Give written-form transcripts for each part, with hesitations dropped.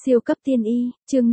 Siêu cấp tiên y, chương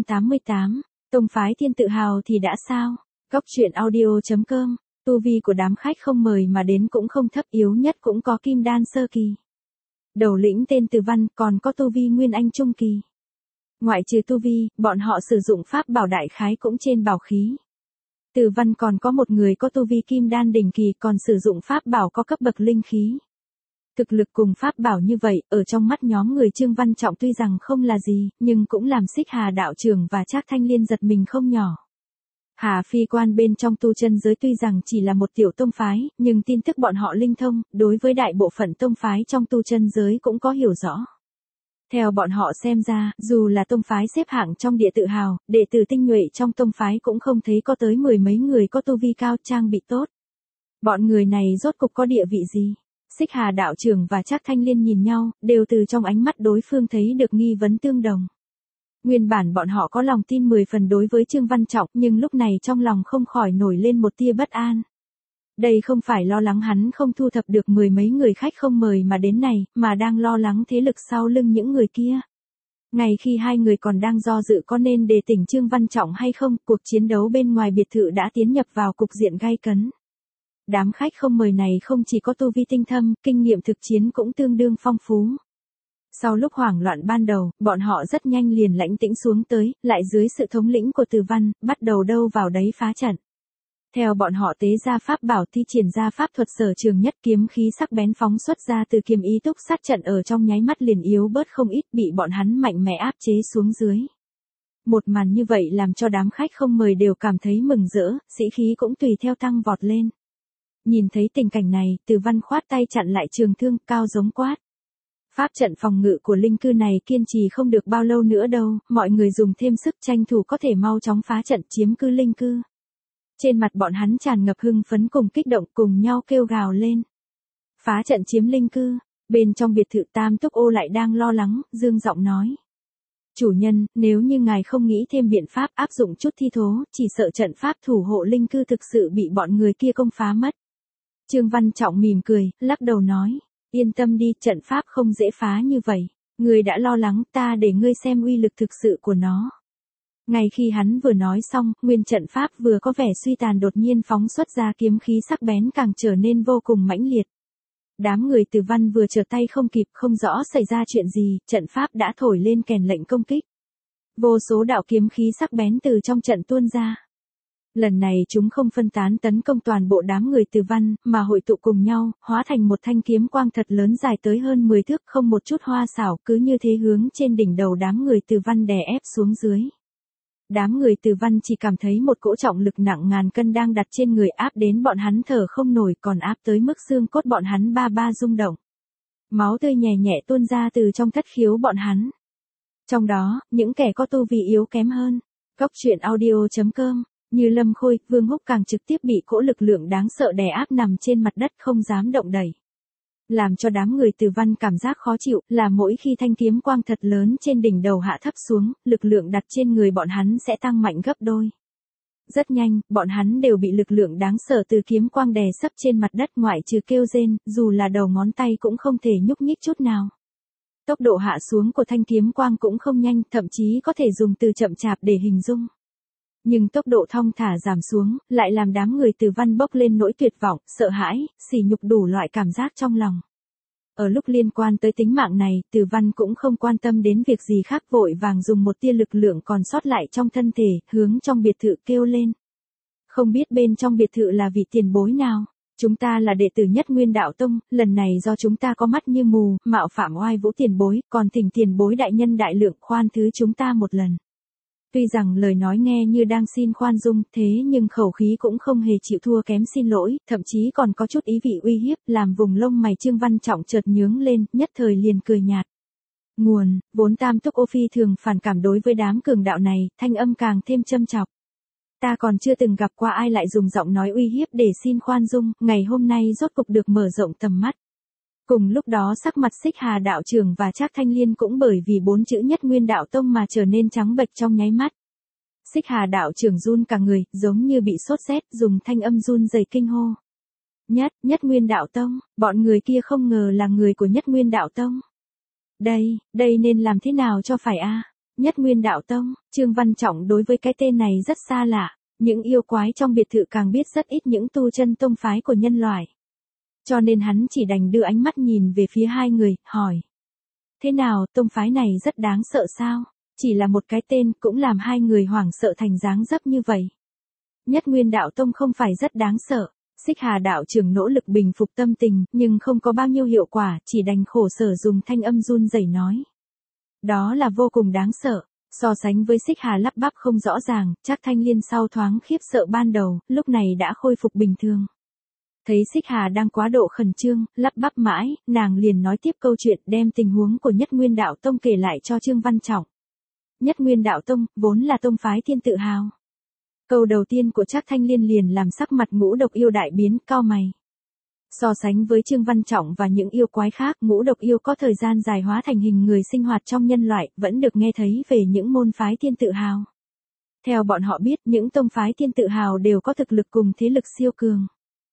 588, tông phái thiên tự hào thì đã sao? Góc truyện audio.com, tu vi của đám khách không mời mà đến cũng không thấp, yếu nhất cũng có kim đan sơ kỳ. Đầu lĩnh tên Từ Văn, còn có tu vi nguyên anh trung kỳ. Ngoại trừ tu vi, bọn họ sử dụng pháp bảo đại khái cũng trên bảo khí. Từ Văn còn có một người có tu vi kim đan đỉnh kỳ, còn sử dụng pháp bảo có cấp bậc linh khí. Thực lực cùng pháp bảo như vậy, ở trong mắt nhóm người Trương Văn Trọng tuy rằng không là gì, nhưng cũng làm Xích Hà đạo trưởng và Trác Thanh Liên giật mình không nhỏ. Hà Phi Quan bên trong tu chân giới tuy rằng chỉ là một tiểu tông phái, nhưng tin tức bọn họ linh thông, đối với đại bộ phận tông phái trong tu chân giới cũng có hiểu rõ. Theo bọn họ xem ra, dù là tông phái xếp hạng trong địa tự hào, đệ tử tinh nhuệ trong tông phái cũng không thấy có tới mười mấy người có tu vi cao, trang bị tốt. Bọn người này rốt cục có địa vị gì? Xích Hà đạo trưởng và Trác Thanh Liên nhìn nhau, đều từ trong ánh mắt đối phương thấy được nghi vấn tương đồng. Nguyên bản bọn họ có lòng tin 10 phần đối với Trương Văn Trọng, nhưng lúc này trong lòng không khỏi nổi lên một tia bất an. Đây không phải lo lắng hắn không thu thập được mười mấy người khách không mời mà đến này, mà đang lo lắng thế lực sau lưng những người kia. Ngay khi hai người còn đang do dự có nên đề tỉnh Trương Văn Trọng hay không, cuộc chiến đấu bên ngoài biệt thự đã tiến nhập vào cục diện gay cấn. Đám khách không mời này không chỉ có tu vi tinh thâm, kinh nghiệm thực chiến cũng tương đương phong phú. Sau lúc hoảng loạn ban đầu, bọn họ rất nhanh liền lãnh tĩnh xuống tới, lại dưới sự thống lĩnh của Từ Văn, bắt đầu đâu vào đấy phá trận. Theo bọn họ tế ra pháp bảo thi triển ra pháp thuật sở trường nhất, kiếm khí sắc bén phóng xuất ra từ kiếm ý túc sát trận ở trong nháy mắt liền yếu bớt không ít, bị bọn hắn mạnh mẽ áp chế xuống dưới. Một màn như vậy làm cho đám khách không mời đều cảm thấy mừng rỡ, sĩ khí cũng tùy theo tăng vọt lên. Nhìn thấy tình cảnh này, Từ Văn khoát tay chặn lại trường thương, cao giống quát. Pháp trận phòng ngự của linh cư này kiên trì không được bao lâu nữa đâu, mọi người dùng thêm sức tranh thủ có thể mau chóng phá trận chiếm cư linh cư. Trên mặt bọn hắn tràn ngập hưng phấn cùng kích động, cùng nhau kêu gào lên. Phá trận chiếm linh cư, bên trong biệt thự Tam Túc Ô lại đang lo lắng, dương giọng nói. Chủ nhân, nếu như ngài không nghĩ thêm biện pháp áp dụng chút thi thố, chỉ sợ trận pháp thủ hộ linh cư thực sự bị bọn người kia công phá mất. Trương Văn Trọng mỉm cười, lắc đầu nói. Yên tâm đi, trận pháp không dễ phá như vậy. Ngươi đã lo lắng, ta để ngươi xem uy lực thực sự của nó. Ngay khi hắn vừa nói xong, nguyên trận pháp vừa có vẻ suy tàn đột nhiên phóng xuất ra kiếm khí sắc bén càng trở nên vô cùng mãnh liệt. Đám người Từ Văn vừa trở tay không kịp, không rõ xảy ra chuyện gì, trận pháp đã thổi lên kèn lệnh công kích. Vô số đạo kiếm khí sắc bén từ trong trận tuôn ra. Lần này chúng không phân tán tấn công toàn bộ đám người Từ Văn, mà hội tụ cùng nhau, hóa thành một thanh kiếm quang thật lớn dài tới hơn 10 thước, không một chút hoa xảo, cứ như thế hướng trên đỉnh đầu đám người Từ Văn đè ép xuống dưới. Đám người Từ Văn chỉ cảm thấy một cỗ trọng lực nặng ngàn cân đang đặt trên người, áp đến bọn hắn thở không nổi, còn áp tới mức xương cốt bọn hắn ba ba rung động. Máu tươi nhẹ nhẹ tuôn ra từ trong thất khiếu bọn hắn. Trong đó, những kẻ có tu vi yếu kém hơn. Góc truyện audio.com, như Lâm Khôi, Vương Húc càng trực tiếp bị cỗ lực lượng đáng sợ đè áp nằm trên mặt đất không dám động đẩy. Làm cho đám người Từ Văn cảm giác khó chịu là mỗi khi thanh kiếm quang thật lớn trên đỉnh đầu hạ thấp xuống, lực lượng đặt trên người bọn hắn sẽ tăng mạnh gấp đôi. Rất nhanh, bọn hắn đều bị lực lượng đáng sợ từ kiếm quang đè sấp trên mặt đất, ngoại trừ kêu rên, dù là đầu ngón tay cũng không thể nhúc nhích chút nào. Tốc độ hạ xuống của thanh kiếm quang cũng không nhanh, thậm chí có thể dùng từ chậm chạp để hình dung. Nhưng tốc độ thong thả giảm xuống, lại làm đám người Từ Văn bốc lên nỗi tuyệt vọng, sợ hãi, sỉ nhục đủ loại cảm giác trong lòng. Ở lúc liên quan tới tính mạng này, Từ Văn cũng không quan tâm đến việc gì khác, vội vàng dùng một tia lực lượng còn sót lại trong thân thể, hướng trong biệt thự kêu lên. Không biết bên trong biệt thự là vị tiền bối nào? Chúng ta là đệ tử Nhất Nguyên Đạo Tông, lần này do chúng ta có mắt như mù, mạo phạm oai vũ tiền bối, còn thỉnh tiền bối đại nhân đại lượng khoan thứ chúng ta một lần. Tuy rằng lời nói nghe như đang xin khoan dung, thế nhưng khẩu khí cũng không hề chịu thua kém xin lỗi, thậm chí còn có chút ý vị uy hiếp, làm vùng lông mày Trương Văn Trọng chợt nhướng lên, nhất thời liền cười nhạt. Nguồn, vốn Tam Túc Ô phi thường phản cảm đối với đám cường đạo này, thanh âm càng thêm châm chọc. Ta còn chưa từng gặp qua ai lại dùng giọng nói uy hiếp để xin khoan dung, ngày hôm nay rốt cục được mở rộng tầm mắt. Cùng lúc đó sắc mặt Xích Hà đạo trưởng và Trác Thanh Liên cũng bởi vì 4 chữ Nhất Nguyên Đạo Tông mà trở nên trắng bệch trong nháy mắt. Xích Hà đạo trưởng run cả người, giống như bị sốt rét, dùng thanh âm run rẩy kinh hô. Nhất Nguyên Đạo Tông, bọn người kia không ngờ là người của Nhất Nguyên Đạo Tông. Đây nên làm thế nào cho phải a? Nhất Nguyên Đạo Tông, Trương Văn Trọng đối với cái tên này rất xa lạ, những yêu quái trong biệt thự càng biết rất ít những tu chân tông phái của nhân loại. Cho nên hắn chỉ đành đưa ánh mắt nhìn về phía hai người, hỏi. Thế nào, tông phái này rất đáng sợ sao? Chỉ là một cái tên cũng làm hai người hoảng sợ thành dáng dấp như vậy. Nhất Nguyên Đạo Tông không phải rất đáng sợ. Xích Hà đạo trưởng nỗ lực bình phục tâm tình, nhưng không có bao nhiêu hiệu quả, chỉ đành khổ sở dùng thanh âm run rẩy nói. Đó là vô cùng đáng sợ. So sánh với Xích Hà lắp bắp không rõ ràng, Trác Thanh Liên sau thoáng khiếp sợ ban đầu, lúc này đã khôi phục bình thường. Thấy Xích Hà đang quá độ khẩn trương, lắp bắp mãi, nàng liền nói tiếp câu chuyện, đem tình huống của Nhất Nguyên Đạo Tông kể lại cho Trương Văn Trọng. Nhất Nguyên Đạo Tông, vốn là tông phái thiên tự hào. Câu đầu tiên của Trác Thanh Liên liền làm sắc mặt Ngũ Độc Yêu đại biến, cau mày. So sánh với Trương Văn Trọng và những yêu quái khác, Ngũ Độc Yêu có thời gian dài hóa thành hình người sinh hoạt trong nhân loại, vẫn được nghe thấy về những môn phái thiên tự hào. Theo bọn họ biết, những tông phái thiên tự hào đều có thực lực cùng thế lực siêu cường.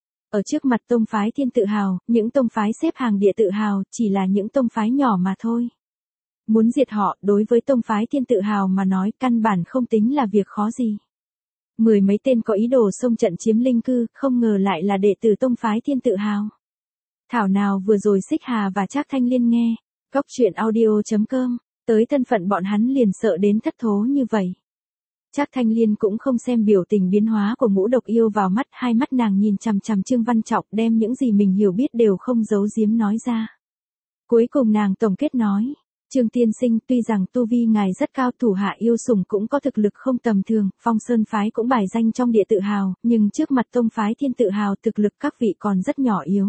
Ở trước mặt tông phái thiên tự hào, những tông phái xếp hàng địa tự hào chỉ là những tông phái nhỏ mà thôi. Muốn diệt họ, đối với tông phái thiên tự hào mà nói, căn bản không tính là việc khó gì. Mười mấy tên có ý đồ xông trận chiếm linh cư, không ngờ lại là đệ tử tông phái thiên tự hào. Thảo nào vừa rồi Xích Hà và Trác Thanh Liên nghe, Góc Truyện Audio.com, tới thân phận bọn hắn liền sợ đến thất thố như vậy. Trác Thanh Liên cũng không xem biểu tình biến hóa của Ngũ Độc Yêu vào mắt, hai mắt nàng nhìn chằm chằm Trương Văn Trọng, đem những gì mình hiểu biết đều không giấu giếm nói ra. Cuối cùng nàng tổng kết nói. Trương tiên sinh, tuy rằng tu vi ngài rất cao, thủ hạ yêu sủng cũng có thực lực không tầm thường, Phong Sơn phái cũng bài danh trong địa tự hào, nhưng trước mặt tông phái thiên tự hào thực lực các vị còn rất nhỏ yếu.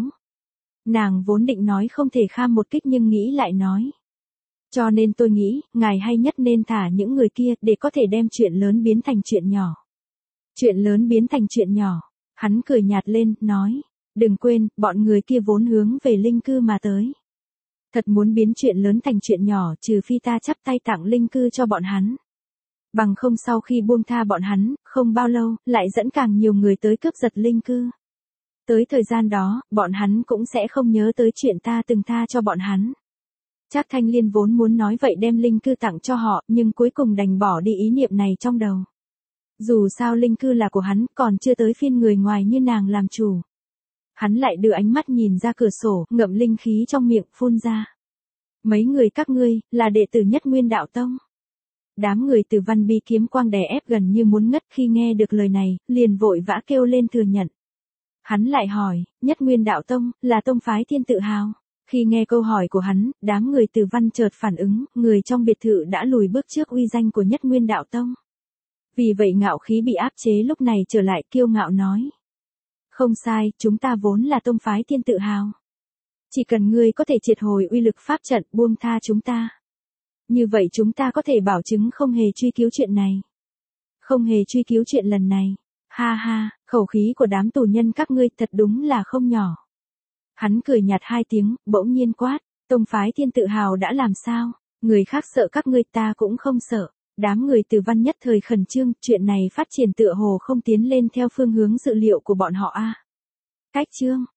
Nàng vốn định nói không thể kham một kích nhưng nghĩ lại nói. Cho nên tôi nghĩ, ngài hay nhất nên thả những người kia để có thể đem chuyện lớn biến thành chuyện nhỏ. Chuyện lớn biến thành chuyện nhỏ. Hắn cười nhạt lên, nói. Đừng quên, bọn người kia vốn hướng về linh cư mà tới. Thật muốn biến chuyện lớn thành chuyện nhỏ, trừ phi ta chắp tay tặng linh cư cho bọn hắn. Bằng không sau khi buông tha bọn hắn, không bao lâu, lại dẫn càng nhiều người tới cướp giật linh cư. Tới thời gian đó, bọn hắn cũng sẽ không nhớ tới chuyện ta từng tha cho bọn hắn. Trác Thanh Liên vốn muốn nói vậy đem linh cư tặng cho họ, nhưng cuối cùng đành bỏ đi ý niệm này trong đầu. Dù sao linh cư là của hắn, còn chưa tới phiên người ngoài như nàng làm chủ. Hắn lại đưa ánh mắt nhìn ra cửa sổ, ngậm linh khí trong miệng, phun ra. Mấy người các ngươi, là đệ tử Nhất Nguyên Đạo Tông. Đám người từ Văn Bi kiếm quang đè ép gần như muốn ngất khi nghe được lời này, liền vội vã kêu lên thừa nhận. Hắn lại hỏi, Nhất Nguyên Đạo Tông, là tông phái thiên tự hào. Khi nghe câu hỏi của hắn, đám người từ Văn chợt phản ứng, người trong biệt thự đã lùi bước trước uy danh của Nhất Nguyên Đạo Tông. Vì vậy ngạo khí bị áp chế lúc này trở lại kiêu ngạo nói. Không sai, chúng ta vốn là tông phái thiên tự hào. Chỉ cần ngươi có thể triệt hồi uy lực pháp trận, buông tha chúng ta. Như vậy chúng ta có thể bảo chứng không hề truy cứu chuyện này. Không hề truy cứu chuyện lần này. Ha ha, khẩu khí của đám tù nhân các ngươi thật đúng là không nhỏ. Hắn cười nhạt hai tiếng, bỗng nhiên quát, tông phái thiên tự hào đã làm sao? Người khác sợ các ngươi, ta cũng không sợ. Đám người từ Văn nhất thời khẩn trương, chuyện này phát triển tựa hồ không tiến lên theo phương hướng dự liệu của bọn họ a. Cách chương